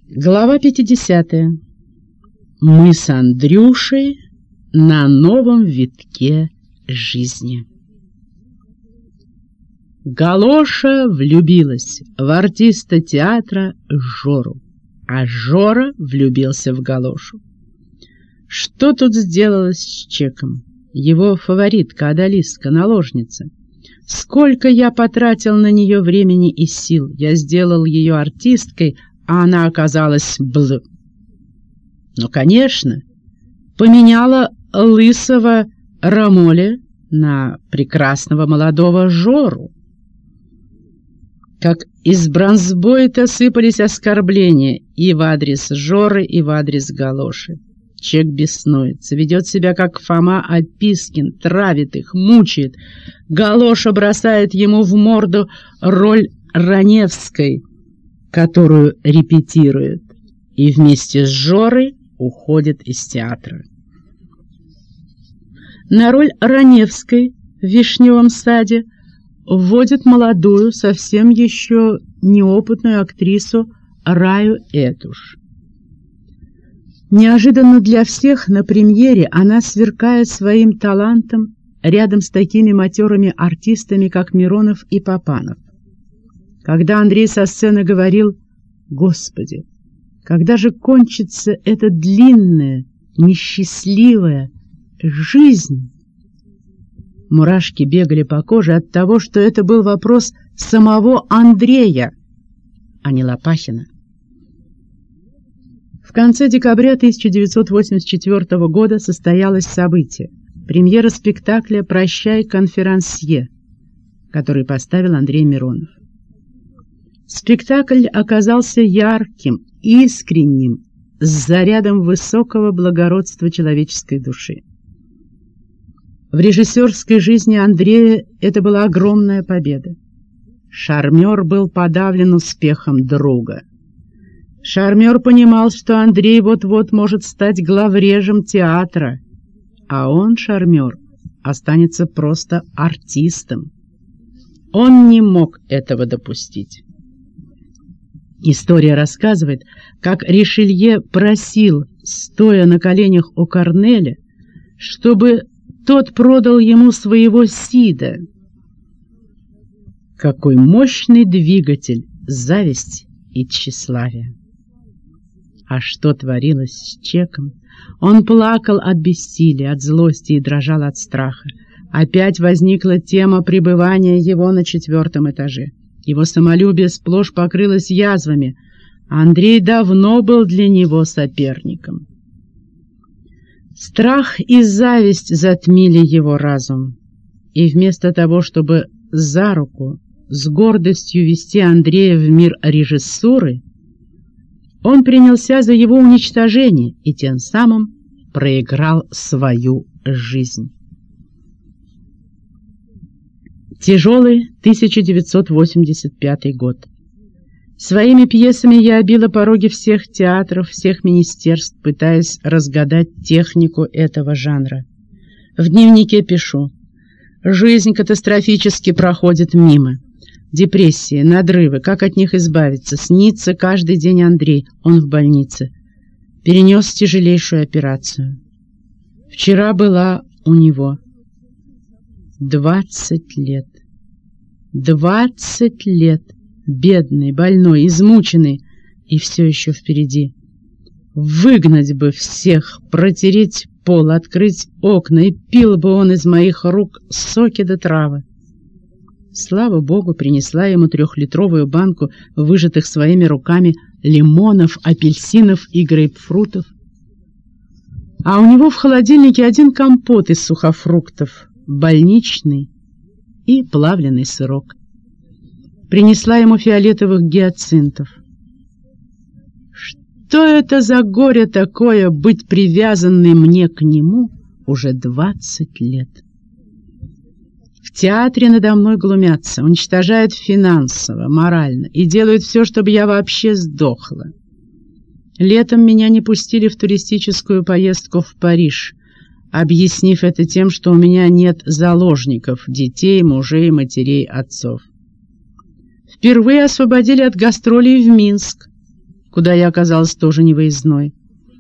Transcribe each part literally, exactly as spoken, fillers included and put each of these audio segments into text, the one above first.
Глава пятидесятая. Мы с Андрюшей на новом витке жизни. Галоша влюбилась в артиста театра Жору, а Жора влюбился в Галошу. Что тут сделалось с Чеком? Его фаворитка, одолистка, наложница. Сколько я потратил на нее времени и сил. Я сделал ее артисткой, а она оказалась бл. Ну, конечно, поменяла лысого Рамоля на прекрасного молодого Жору. Как из бронзбойта сыпались оскорбления и в адрес Жоры, и в адрес Галоши. Чек беснуется, ведет себя как Фома Опискин, травит их, мучает. Галоша бросает ему в морду роль Раневской, которую репетирует, и вместе с Жорой уходит из театра. На роль Раневской в «Вишневом саде» вводит молодую, совсем еще неопытную актрису Раю Этуш. Неожиданно для всех на премьере она сверкает своим талантом рядом с такими матерыми артистами, как Миронов и Папанов. Когда Андрей со сцены говорил: «Господи, когда же кончится эта длинная, несчастливая жизнь?» Мурашки бегали по коже от того, что это был вопрос самого Андрея, а не Лопахина. В конце декабря тысяча девятьсот восемьдесят четвёртого года состоялось событие — премьера спектакля «Прощай, конферансье», который поставил Андрей Миронов. Спектакль оказался ярким, искренним, с зарядом высокого благородства человеческой души. В режиссерской жизни Андрея это была огромная победа. Шармер был подавлен успехом друга. Шармер понимал, что Андрей вот-вот может стать главрежем театра, а он, Шармер, останется просто артистом. Он не мог этого допустить. История рассказывает, как Ришелье просил, стоя на коленях у Корнеля, чтобы тот продал ему своего Сида. Какой мощный двигатель зависть и тщеславие! А что творилось с Чеком? Он плакал от бессилия, от злости и дрожал от страха. Опять возникла тема пребывания его на четвертом этаже. Его самолюбие сплошь покрылось язвами. Андрей давно был для него соперником. Страх и зависть затмили его разум. И вместо того, чтобы за руку с гордостью вести Андрея в мир режиссуры, он принялся за его уничтожение и тем самым проиграл свою жизнь. Тяжелый тысяча девятьсот восемьдесят пятый год. Своими пьесами я обила пороги всех театров, всех министерств, пытаясь разгадать технику этого жанра. В дневнике пишу: жизнь катастрофически проходит мимо. Депрессии, надрывы, как от них избавиться? Снится каждый день Андрей, он в больнице. Перенес тяжелейшую операцию. Вчера была у него. Двадцать лет. Двадцать лет. Бедный, больной, измученный. И все еще впереди. Выгнать бы всех, протереть пол, открыть окна, и пил бы он из моих рук соки до травы. Слава Богу, принесла ему трехлитровую банку выжатых своими руками лимонов, апельсинов и грейпфрутов. А у него в холодильнике один компот из сухофруктов, больничный и плавленый сырок. Принесла ему фиолетовых гиацинтов. Что это за горе такое, быть привязанной мне к нему уже двадцать лет? В театре надо мной глумятся, уничтожают финансово, морально и делают все, чтобы я вообще сдохла. Летом меня не пустили в туристическую поездку в Париж, объяснив это тем, что у меня нет заложников, детей, мужей, матерей, отцов. Впервые освободили от гастролей в Минск, куда я оказалась тоже невыездной.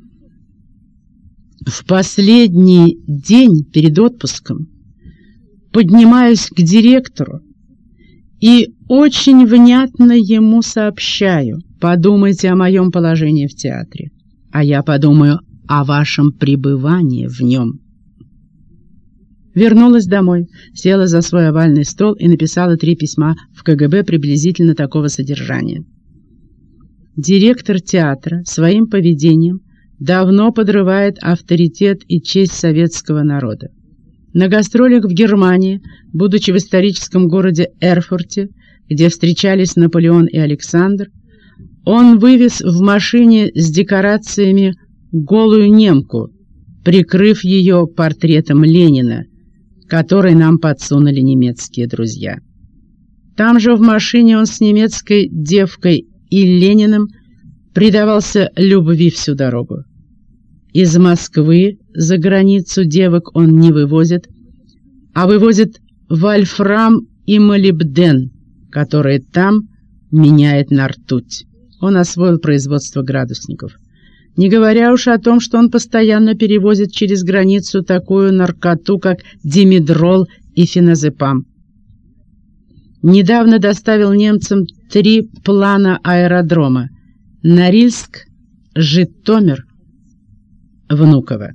В последний день перед отпуском поднимаюсь к директору и очень внятно ему сообщаю: подумайте о моем положении в театре, а я подумаю о вашем пребывании в нем. Вернулась домой, села за свой овальный стол и написала три письма в ка гэ бэ приблизительно такого содержания. Директор театра своим поведением давно подрывает авторитет и честь советского народа. На гастролях в Германии, будучи в историческом городе Эрфурте, где встречались Наполеон и Александр, он вывез в машине с декорациями голую немку, прикрыв ее портретом Ленина, который нам подсунули немецкие друзья. Там же в машине он с немецкой девкой и Лениным предавался любви всю дорогу. Из Москвы за границу девок он не вывозит, а вывозит вольфрам и молибден, которые там меняет на ртуть. Он освоил производство градусников. Не говоря уж о том, что он постоянно перевозит через границу такую наркоту, как димедрол и феназепам. Недавно доставил немцам три плана аэродрома: Норильск, Житомир, Внуково.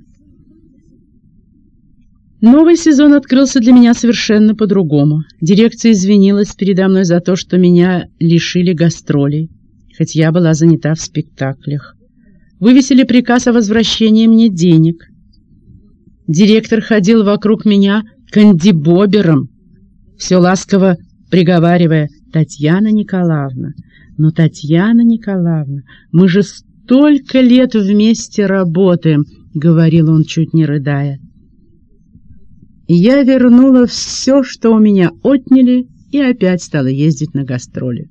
Новый сезон открылся для меня совершенно по-другому. Дирекция извинилась передо мной за то, что меня лишили гастролей, хоть я была занята в спектаклях. Вывесили приказ о возвращении мне денег. Директор ходил вокруг меня кандибобером, все ласково приговаривая: «Татьяна Николаевна, но Татьяна Николаевна, мы же столько лет вместе работаем», — говорил он, чуть не рыдая. Я вернула все, что у меня отняли, и опять стала ездить на гастроли.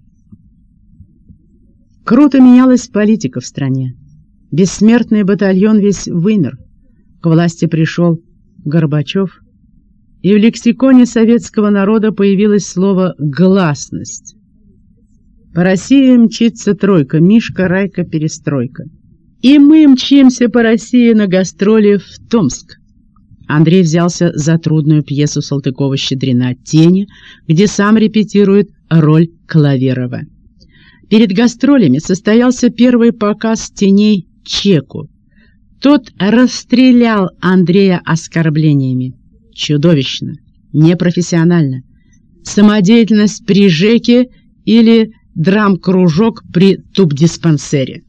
Круто менялась политика в стране. Бессмертный батальон весь вымер. К власти пришел Горбачев, и в лексиконе советского народа появилось слово «гласность». По России мчится тройка: Мишка, Райка, Перестройка. И мы мчимся по России на гастроли в Томск. Андрей взялся за трудную пьесу Салтыкова-Щедрина «Тени», где сам репетирует роль Клаверова. Перед гастролями состоялся первый показ «Теней» Чеку. Тот расстрелял Андрея оскорблениями. Чудовищно, непрофессионально. Самодеятельность при ЖЭКе или драм-кружок при тубдиспансере.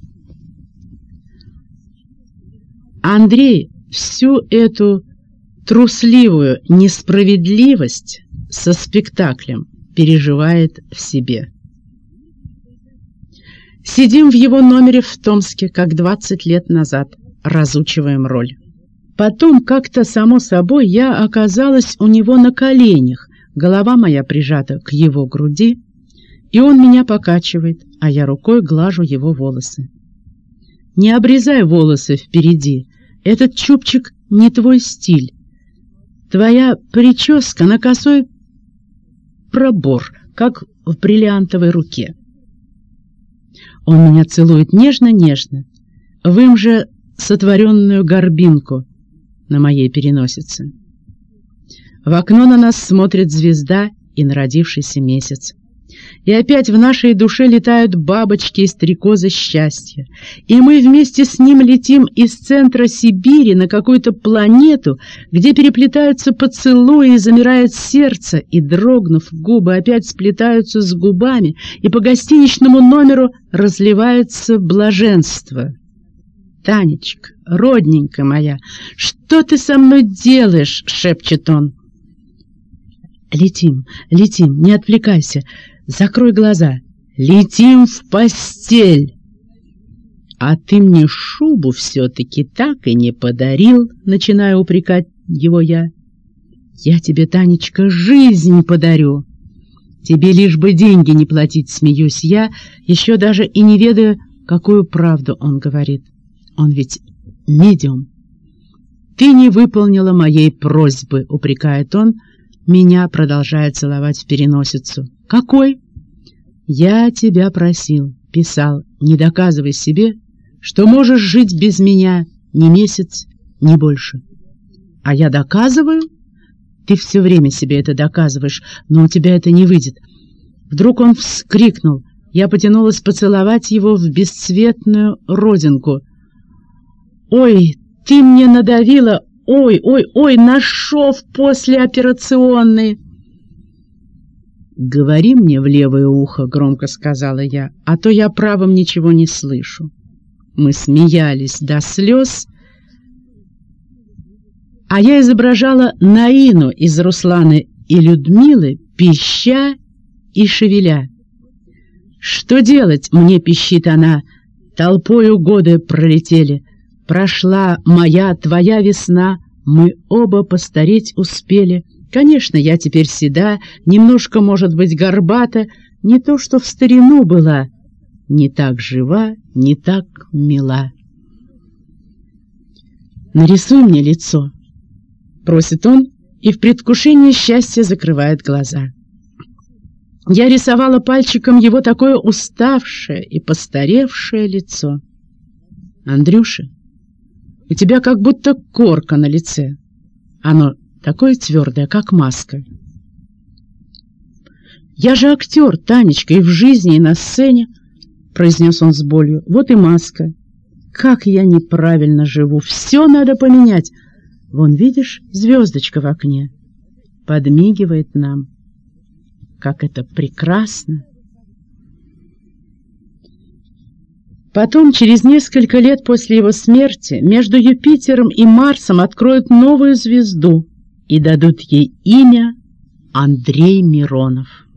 Андрей всю эту трусливую несправедливость со спектаклем переживает в себе. Сидим в его номере в Томске, как двадцать лет назад, разучиваем роль. Потом, как-то само собой, я оказалась у него на коленях, голова моя прижата к его груди, и он меня покачивает, а я рукой глажу его волосы. «Не обрезай волосы впереди, этот чубчик не твой стиль. Твоя прическа на косой пробор, как в бриллиантовой руке». Он меня целует нежно-нежно, в им же сотворенную горбинку на моей переносице. В окно на нас смотрит звезда и народившийся месяц. И опять в нашей душе летают бабочки и стрекозы счастья. И мы вместе с ним летим из центра Сибири на какую-то планету, где переплетаются поцелуи и замирает сердце, и, дрогнув, губы опять сплетаются с губами, и по гостиничному номеру разливается блаженство. «Танечка, родненькая моя, что ты со мной делаешь?» — шепчет он. «Летим, летим, не отвлекайся. Закрой глаза. Летим в постель». «А ты мне шубу все-таки так и не подарил», — начинаю упрекать его я. «Я тебе, Танечка, жизнь подарю. Тебе лишь бы деньги не платить», — смеюсь я, еще даже и не ведая, какую правду он говорит. Он ведь медиум. «Ты не выполнила моей просьбы», — упрекает он, меня продолжает целовать в переносицу. «Какой?» «Я тебя просил, писал: «Не доказывай себе, что можешь жить без меня ни месяц, ни больше». А я доказываю? Ты все время себе это доказываешь, но у тебя это не выйдет. Вдруг он вскрикнул. Я потянулась поцеловать его в бесцветную родинку. «Ой, ты мне надавила! Ой, ой, ой, на шов послеоперационный!» «Говори мне в левое ухо», — громко сказала я, «а то я правым ничего не слышу». Мы смеялись до слез, а я изображала Наину из Русланы и Людмилы, пища и шевеля. «Что делать?» — мне пищит она. «Толпою годы пролетели. Прошла моя, твоя весна. Мы оба постареть успели. Конечно, я теперь седа, немножко, может быть, горбата, не то, что в старину была, не так жива, не так мила». «Нарисуй мне лицо», — просит он, и в предвкушении счастья закрывает глаза. Я рисовала пальчиком его такое уставшее и постаревшее лицо. «Андрюша, у тебя как будто корка на лице. Оно такое твердое, как маска». «Я же актер, Танечка, и в жизни, и на сцене», — произнес он с болью. «Вот и маска. Как я неправильно живу, все надо поменять. Вон, видишь, звездочка в окне подмигивает нам. Как это прекрасно!» Потом, через несколько лет после его смерти, между Юпитером и Марсом откроют новую звезду и дадут ей имя Андрей Миронов.